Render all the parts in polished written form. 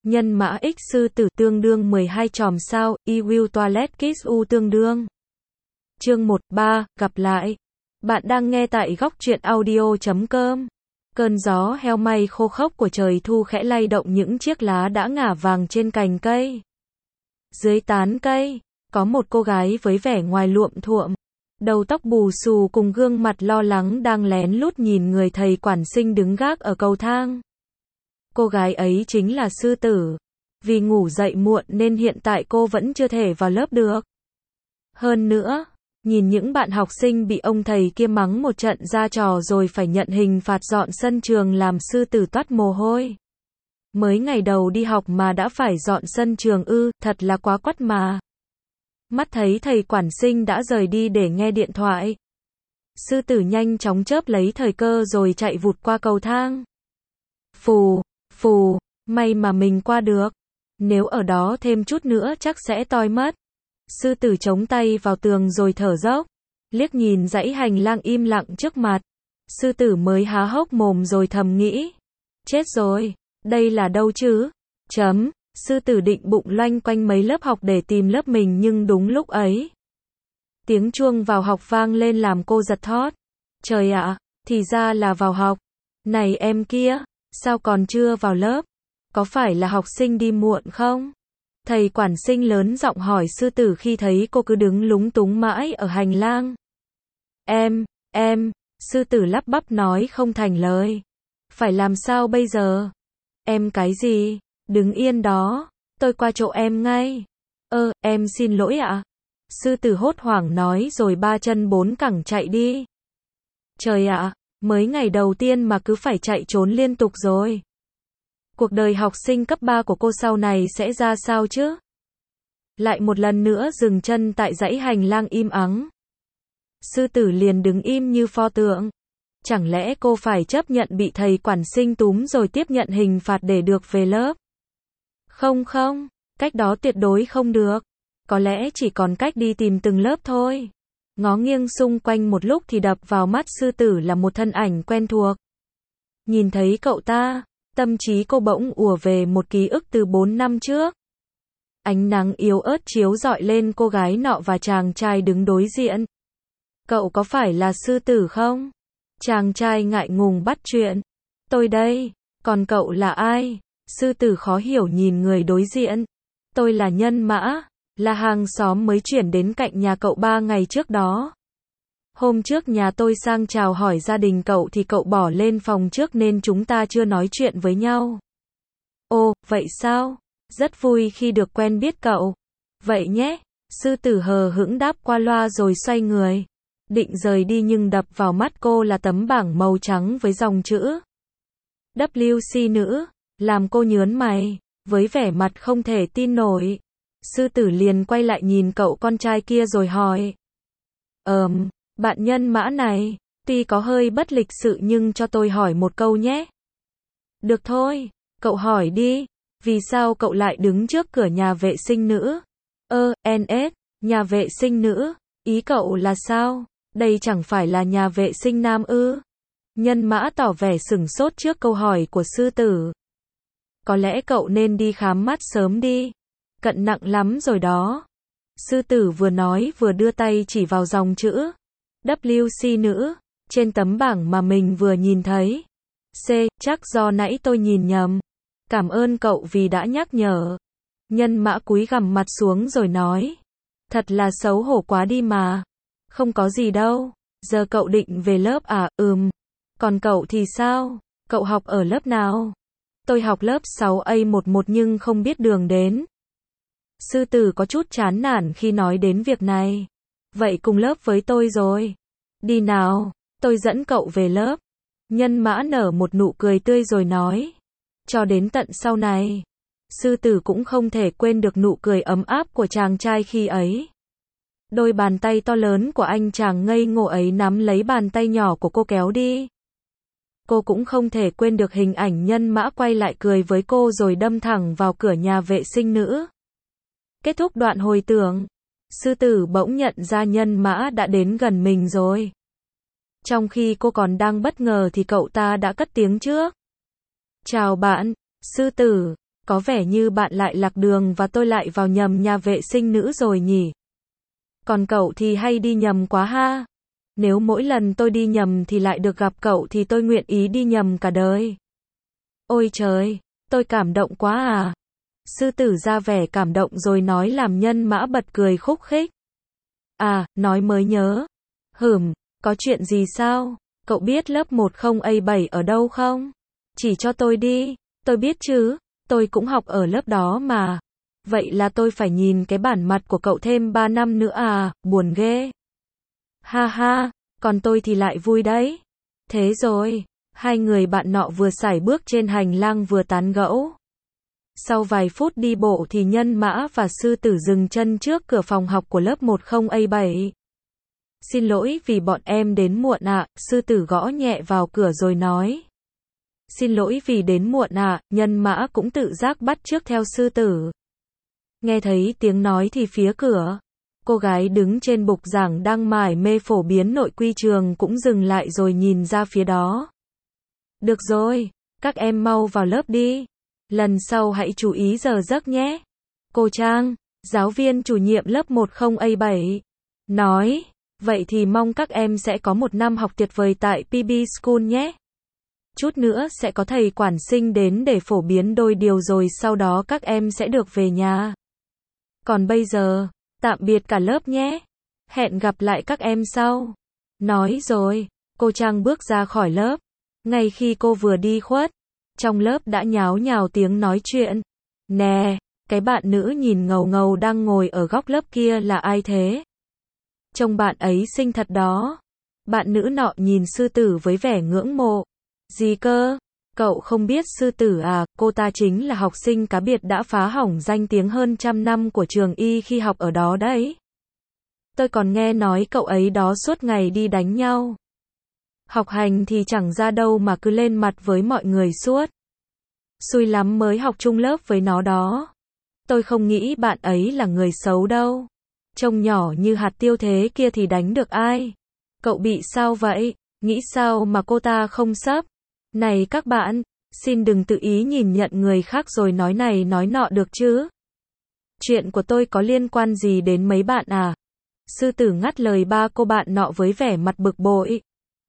Nhân mã x sư tử tương đương 12 chòm sao, I will toilet kiss u tương đương. Chương 1-3, gặp lại. Bạn đang nghe tại góc truyện audio.com. Cơn gió heo may khô khốc của trời thu khẽ lay động những chiếc lá đã ngả vàng trên cành cây. Dưới tán cây, có một cô gái với vẻ ngoài luộm thuộm, đầu tóc bù xù cùng gương mặt lo lắng đang lén lút nhìn người thầy quản sinh đứng gác ở cầu thang. Cô gái ấy chính là sư tử. Vì ngủ dậy muộn nên hiện tại cô vẫn chưa thể vào lớp được. Hơn nữa, nhìn những bạn học sinh bị ông thầy kia mắng một trận ra trò rồi phải nhận hình phạt dọn sân trường làm sư tử toát mồ hôi. Mới ngày đầu đi học mà đã phải dọn sân trường ư, thật là quá quắt mà. Mắt thấy thầy quản sinh đã rời đi để nghe điện thoại. Sư tử nhanh chóng chớp lấy thời cơ rồi chạy vụt qua cầu thang. Phù, phù, may mà mình qua được. Nếu ở đó thêm chút nữa chắc sẽ toi mất. Sư tử chống tay vào tường rồi thở dốc. Liếc nhìn dãy hành lang im lặng trước mặt. Sư tử mới há hốc mồm rồi thầm nghĩ. Chết rồi, đây là đâu chứ? Sư tử định bụng loanh quanh mấy lớp học để tìm lớp mình nhưng đúng lúc ấy. Tiếng chuông vào học vang lên làm cô giật thót. Trời ạ, thì ra là vào học. Này em kia, sao còn chưa vào lớp? Có phải là học sinh đi muộn không? Thầy quản sinh lớn giọng hỏi sư tử khi thấy cô cứ đứng lúng túng mãi ở hành lang. Em, sư tử lắp bắp nói không thành lời. Phải làm sao bây giờ? Em cái gì? Đứng yên đó, tôi qua chỗ em ngay. Em xin lỗi ạ. Sư tử hốt hoảng nói rồi ba chân bốn cẳng chạy đi. Trời ạ, mới ngày đầu tiên mà cứ phải chạy trốn liên tục rồi. Cuộc đời học sinh cấp 3 của cô sau này sẽ ra sao chứ? Lại một lần nữa dừng chân tại dãy hành lang im ắng. Sư tử liền đứng im như pho tượng. Chẳng lẽ cô phải chấp nhận bị thầy quản sinh túm rồi tiếp nhận hình phạt để được về lớp? Không, cách đó tuyệt đối không được. Có lẽ chỉ còn cách đi tìm từng lớp thôi. Ngó nghiêng xung quanh một lúc thì đập vào mắt sư tử là một thân ảnh quen thuộc. Nhìn thấy cậu ta, tâm trí cô bỗng ùa về một ký ức từ 4 năm trước. Ánh nắng yếu ớt chiếu rọi lên cô gái nọ và chàng trai đứng đối diện. Cậu có phải là sư tử không? Chàng trai ngại ngùng bắt chuyện. Tôi đây, còn cậu là ai? Sư tử khó hiểu nhìn người đối diện. Tôi là Nhân Mã, là hàng xóm mới chuyển đến cạnh nhà cậu 3 ngày trước đó. Hôm trước nhà tôi sang chào hỏi gia đình cậu thì cậu bỏ lên phòng trước nên chúng ta chưa nói chuyện với nhau. Ồ, vậy sao? Rất vui khi được quen biết cậu. Vậy nhé. Sư tử hờ hững đáp qua loa rồi xoay người. Định rời đi nhưng đập vào mắt cô là tấm bảng màu trắng với dòng chữ WC nữ, làm cô nhớn mày, với vẻ mặt không thể tin nổi. Sư tử liền quay lại nhìn cậu con trai kia rồi hỏi. Bạn Nhân Mã này, tuy có hơi bất lịch sự nhưng cho tôi hỏi một câu nhé. Được thôi, cậu hỏi đi, vì sao cậu lại đứng trước cửa nhà vệ sinh nữ? Nhà vệ sinh nữ, ý cậu là sao? Đây chẳng phải là nhà vệ sinh nam ư? Nhân Mã tỏ vẻ sửng sốt trước câu hỏi của sư tử. Có lẽ cậu nên đi khám mắt sớm đi. Cận nặng lắm rồi đó. Sư tử vừa nói vừa đưa tay chỉ vào dòng chữ WC nữ, trên tấm bảng mà mình vừa nhìn thấy. Chắc do nãy tôi nhìn nhầm. Cảm ơn cậu vì đã nhắc nhở. Nhân Mã cúi gằm mặt xuống rồi nói. Thật là xấu hổ quá đi mà. Không có gì đâu. Giờ cậu định về lớp à? Còn cậu thì sao? Cậu học ở lớp nào? Tôi học lớp 6A11 nhưng không biết đường đến. Sư tử có chút chán nản khi nói đến việc này. Vậy cùng lớp với tôi rồi. Đi nào, tôi dẫn cậu về lớp. Nhân Mã nở một nụ cười tươi rồi nói. Cho đến tận sau này, sư tử cũng không thể quên được nụ cười ấm áp của chàng trai khi ấy. Đôi bàn tay to lớn của anh chàng ngây ngô ấy nắm lấy bàn tay nhỏ của cô kéo đi. Cô cũng không thể quên được hình ảnh Nhân Mã quay lại cười với cô rồi đâm thẳng vào cửa nhà vệ sinh nữ. Kết thúc đoạn hồi tưởng, sư tử bỗng nhận ra Nhân Mã đã đến gần mình rồi. Trong khi cô còn đang bất ngờ thì cậu ta đã cất tiếng trước. Chào bạn, sư tử, Có vẻ như bạn lại lạc đường và tôi lại vào nhầm nhà vệ sinh nữ rồi nhỉ. Còn cậu thì hay đi nhầm quá ha. Nếu mỗi lần tôi đi nhầm thì lại được gặp cậu thì tôi nguyện ý đi nhầm cả đời. Ôi trời, tôi cảm động quá à. Sư tử ra vẻ cảm động rồi nói làm Nhân Mã bật cười khúc khích. À, nói mới nhớ. Có chuyện gì sao? Cậu biết lớp 10A7 ở đâu không? Chỉ cho tôi đi, tôi biết chứ, tôi cũng học ở lớp đó mà. Vậy là tôi phải nhìn cái bản mặt của cậu thêm 3 năm nữa à, buồn ghê. Ha ha, còn tôi thì lại vui đấy. Thế rồi, hai người bạn nọ vừa sải bước trên hành lang vừa tán gẫu. Sau vài phút đi bộ thì Nhân Mã và sư tử dừng chân trước cửa phòng học của lớp 10A7. Xin lỗi vì bọn em đến muộn ạ, sư tử gõ nhẹ vào cửa rồi nói. Xin lỗi vì đến muộn ạ, Nhân Mã cũng tự giác bắt chước theo sư tử. Nghe thấy tiếng nói thì phía cửa, cô gái đứng trên bục giảng đang mải mê phổ biến nội quy trường cũng dừng lại rồi nhìn ra phía đó. Được rồi, các em mau vào lớp đi. Lần sau hãy chú ý giờ giấc nhé. Cô Trang, giáo viên chủ nhiệm lớp 10A7, nói, vậy thì mong các em sẽ có một năm học tuyệt vời tại PB School nhé. Chút nữa sẽ có thầy quản sinh đến để phổ biến đôi điều rồi sau đó các em sẽ được về nhà. Còn bây giờ, tạm biệt cả lớp nhé. Hẹn gặp lại các em sau. Nói rồi, cô Trang bước ra khỏi lớp. Ngay khi cô vừa đi khuất, trong lớp đã nháo nhào tiếng nói chuyện. Nè, cái bạn nữ nhìn ngầu ngầu đang ngồi ở góc lớp kia là ai thế? Trông bạn ấy xinh thật đó. Bạn nữ nọ nhìn sư tử với vẻ ngưỡng mộ. Gì cơ? Cậu không biết sư tử à, cô ta chính là học sinh cá biệt đã phá hỏng danh tiếng hơn 100 năm của trường y khi học ở đó đấy. Tôi còn nghe nói cậu ấy đó suốt ngày đi đánh nhau. Học hành thì chẳng ra đâu mà cứ lên mặt với mọi người suốt. Xui lắm mới học chung lớp với nó đó. Tôi không nghĩ bạn ấy là người xấu đâu. Trông nhỏ như hạt tiêu thế kia thì đánh được ai? Cậu bị sao vậy? Nghĩ sao mà cô ta không sấp? Này các bạn, xin đừng tự ý nhìn nhận người khác rồi nói này nói nọ được chứ. Chuyện của tôi có liên quan gì đến mấy bạn à? Sư tử ngắt lời ba cô bạn nọ với vẻ mặt bực bội.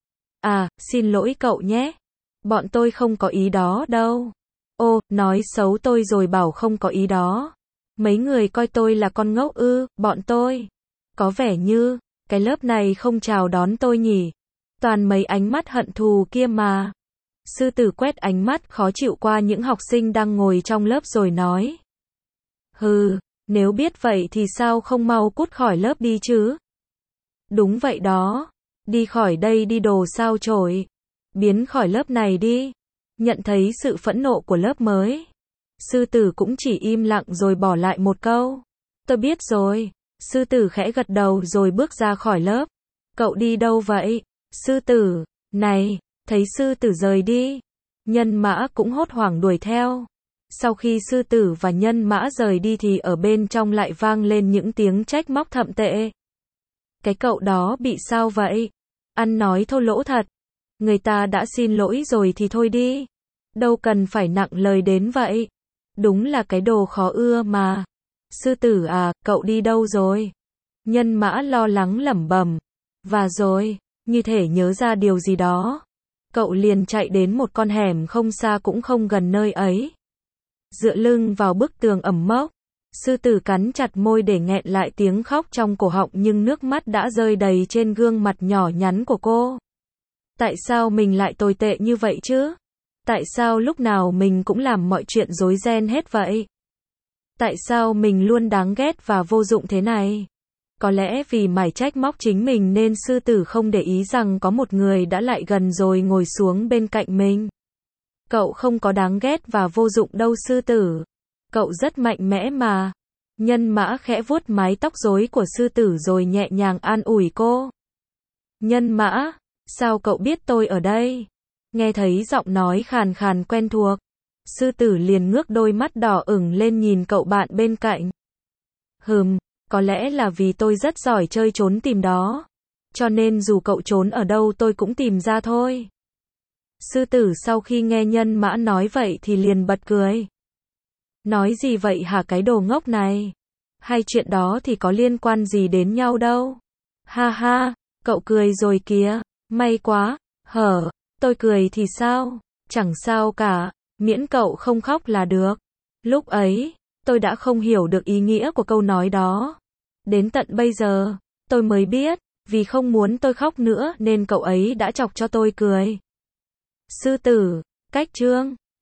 À, xin lỗi cậu nhé. Bọn tôi không có ý đó đâu. Ô, nói xấu tôi rồi bảo không có ý đó. Mấy người coi tôi là con ngốc ư, bọn tôi. Có vẻ như, cái lớp này không chào đón tôi nhỉ. Toàn mấy ánh mắt hận thù kia mà. Sư tử quét ánh mắt khó chịu qua những học sinh đang ngồi trong lớp rồi nói. Nếu biết vậy thì sao không mau cút khỏi lớp đi chứ? Đúng vậy đó. Đi khỏi đây đi đồ sao chổi. Biến khỏi lớp này đi. Nhận thấy sự phẫn nộ của lớp mới. Sư tử cũng chỉ im lặng rồi bỏ lại một câu. Tôi biết rồi. Sư tử khẽ gật đầu rồi bước ra khỏi lớp. Cậu đi đâu vậy? Sư tử, này, thấy sư tử rời đi. Nhân Mã cũng hốt hoảng đuổi theo. Sau khi sư tử và Nhân Mã rời đi thì ở bên trong lại vang lên những tiếng trách móc thậm tệ. Cái cậu đó bị sao vậy? Ăn nói thô lỗ thật. Người ta đã xin lỗi rồi thì thôi đi. Đâu cần phải nặng lời đến vậy. Đúng là cái đồ khó ưa mà. Sư tử à, cậu đi đâu rồi? Nhân Mã lo lắng lẩm bẩm. Và rồi, như thể nhớ ra điều gì đó. Cậu liền chạy đến một con hẻm không xa cũng không gần nơi ấy. Dựa lưng vào bức tường ẩm mốc. Sư tử cắn chặt môi để nghẹn lại tiếng khóc trong cổ họng nhưng nước mắt đã rơi đầy trên gương mặt nhỏ nhắn của cô. Tại sao mình lại tồi tệ như vậy chứ? Tại sao lúc nào mình cũng làm mọi chuyện rối ren hết vậy? Tại sao mình luôn đáng ghét và vô dụng thế này? Có lẽ vì mải trách móc chính mình nên sư tử không để ý rằng có một người đã lại gần rồi ngồi xuống bên cạnh mình. Cậu không có đáng ghét và vô dụng đâu sư tử. Cậu rất mạnh mẽ mà. Nhân Mã khẽ vuốt mái tóc rối của sư tử rồi nhẹ nhàng an ủi cô. Nhân Mã, sao cậu biết tôi ở đây? Nghe thấy giọng nói khàn khàn quen thuộc. Sư tử liền ngước đôi mắt đỏ ửng lên nhìn cậu bạn bên cạnh. Có lẽ là vì tôi rất giỏi chơi trốn tìm đó. Cho nên dù cậu trốn ở đâu tôi cũng tìm ra thôi. Sư tử sau khi nghe Nhân Mã nói vậy thì liền bật cười. Nói gì vậy hả cái đồ ngốc này? Hai chuyện đó thì có liên quan gì đến nhau đâu. Ha ha, cậu cười rồi kìa, may quá, hở, tôi cười thì sao? Chẳng sao cả, miễn cậu không khóc là được. Lúc ấy, tôi đã không hiểu được ý nghĩa của câu nói đó. Đến tận bây giờ, tôi mới biết, vì không muốn tôi khóc nữa nên cậu ấy đã chọc cho tôi cười. Sư tử, cách chương